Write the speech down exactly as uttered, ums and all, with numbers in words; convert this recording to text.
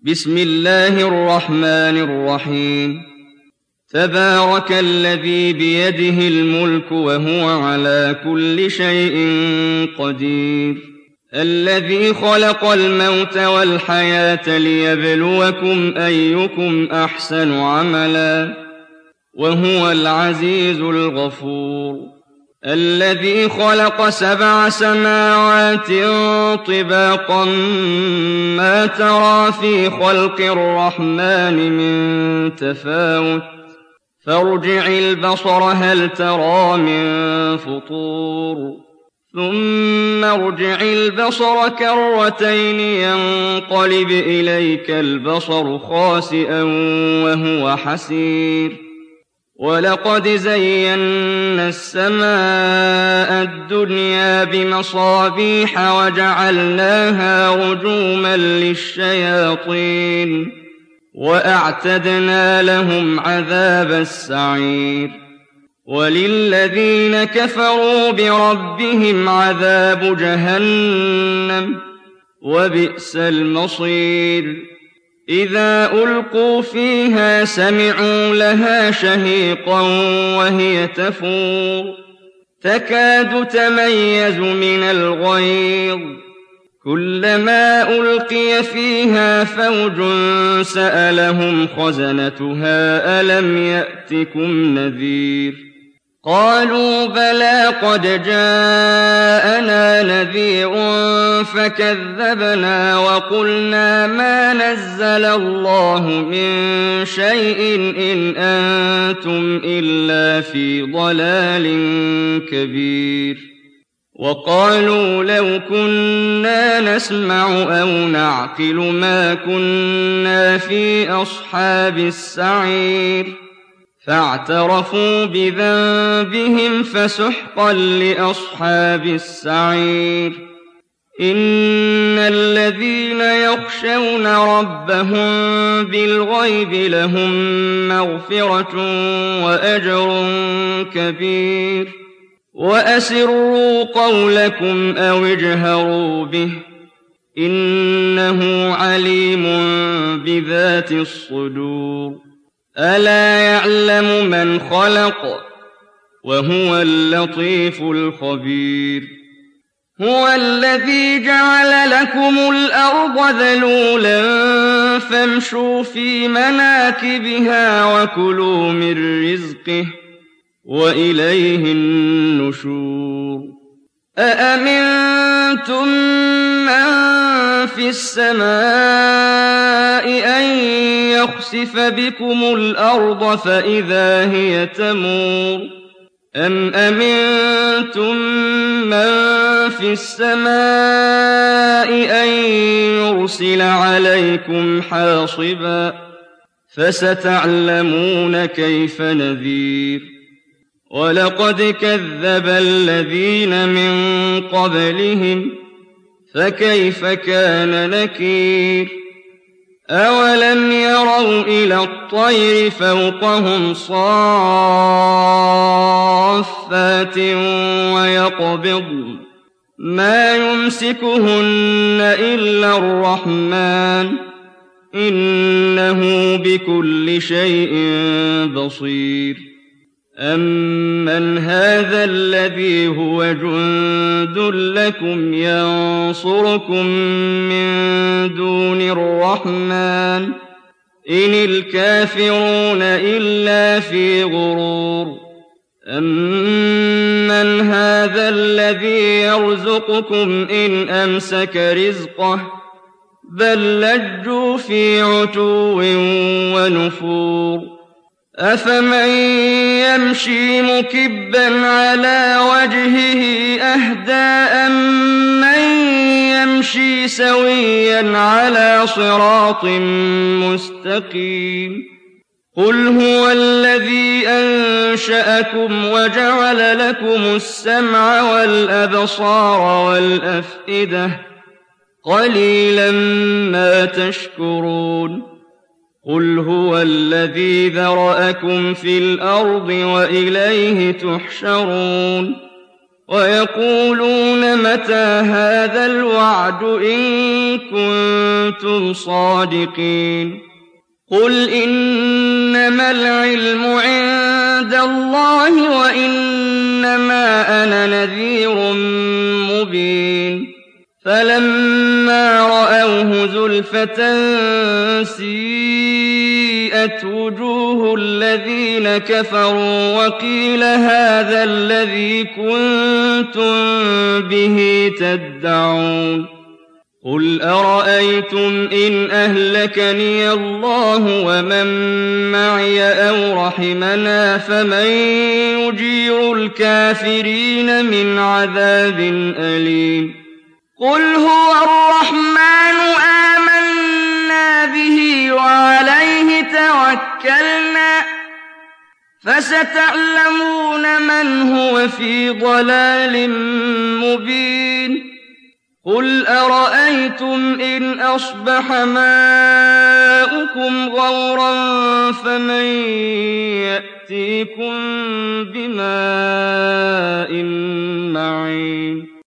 بسم الله الرحمن الرحيم تبارك الذي بيده الملك وهو على كل شيء قدير الذي خلق الموت والحياة ليبلوكم أيكم أحسن عملا وهو العزيز الغفور الذي خلق سبع سماوات طباقا ما ترى في خلق الرحمن من تفاوت فارجع البصر هل ترى من فطور ثم ارجع البصر كرتين ينقلب إليك البصر خاسئا وهو حسير ولقد زينا السماء الدنيا بمصابيح وجعلناها رجوما للشياطين وأعتدنا لهم عذاب السعير وللذين كفروا بربهم عذاب جهنم وبئس المصير إذا ألقوا فيها سمعوا لها شهيقا وهي تفور تكاد تميز من الغيظ كلما ألقي فيها فوج سألهم خزنتها ألم يأتكم نذير قالوا بلى قد جاءنا نذير فكذبنا وقلنا ما نزل الله من شيء إن أنتم إلا في ضلال كبير وقالوا لو كنا نسمع أو نعقل ما كنا في أصحاب السعير فاعترفوا بذنبهم فسحقا لأصحاب السعير إن الذين يخشون ربهم بالغيب لهم مغفرة وأجر كبير وأسروا قولكم أو اجهروا به إنه عليم بذات الصدور ألا يعلم من خلق وهو اللطيف الخبير هو الذي جعل لكم الأرض ذلولا فامشوا في مناكبها وكلوا من رزقه وإليه النشور أأمنتم من في السماء أن يخسف بكم الأرض فإذا هي تمور أم أمنتم من في السماء أن يرسل عليكم حاصبا فستعلمون كيف نذير ولقد كذب الذين من قبلهم فكيف كان نكير أولم يروا إلى الطير فوقهم صافات ويقبضن ما يمسكهن إلا الرحمن إنه بكل شيء بصير أمن هذا الذي هو جند لكم ينصركم من دون الرحمن إن الكافرون إلا في غرور أمن هذا الذي يرزقكم إن أمسك رزقه بل لجوا في عتو ونفور أفمن يمشي مكبا على وجهه أهدى أمن يمشي سويا على صراط مستقيم قل هو الذي أنشأكم وجعل لكم السمع والأبصار والأفئدة قليلا ما تشكرون قل هو الذي ذرأكم في الأرض وإليه تحشرون ويقولون متى هذا الوعد إن كنتم صادقين قل إنما العلم عند الله وإنما أنا نذير مبين فلما رأوه زلفة سيئت وجوه الذين كفروا وقيل هذا الذي كنتم به تدعون قل أرأيتم إن أهلكني الله ومن معي أو رحمنا فمن يجير الكافرين من عذاب أليم قل هو الرحمن آمنا به وعليه توكلنا فستعلمون من هو في ضلال مبين قل أرأيتم إن أصبح ماؤكم غورا فمن يأتيكم بماء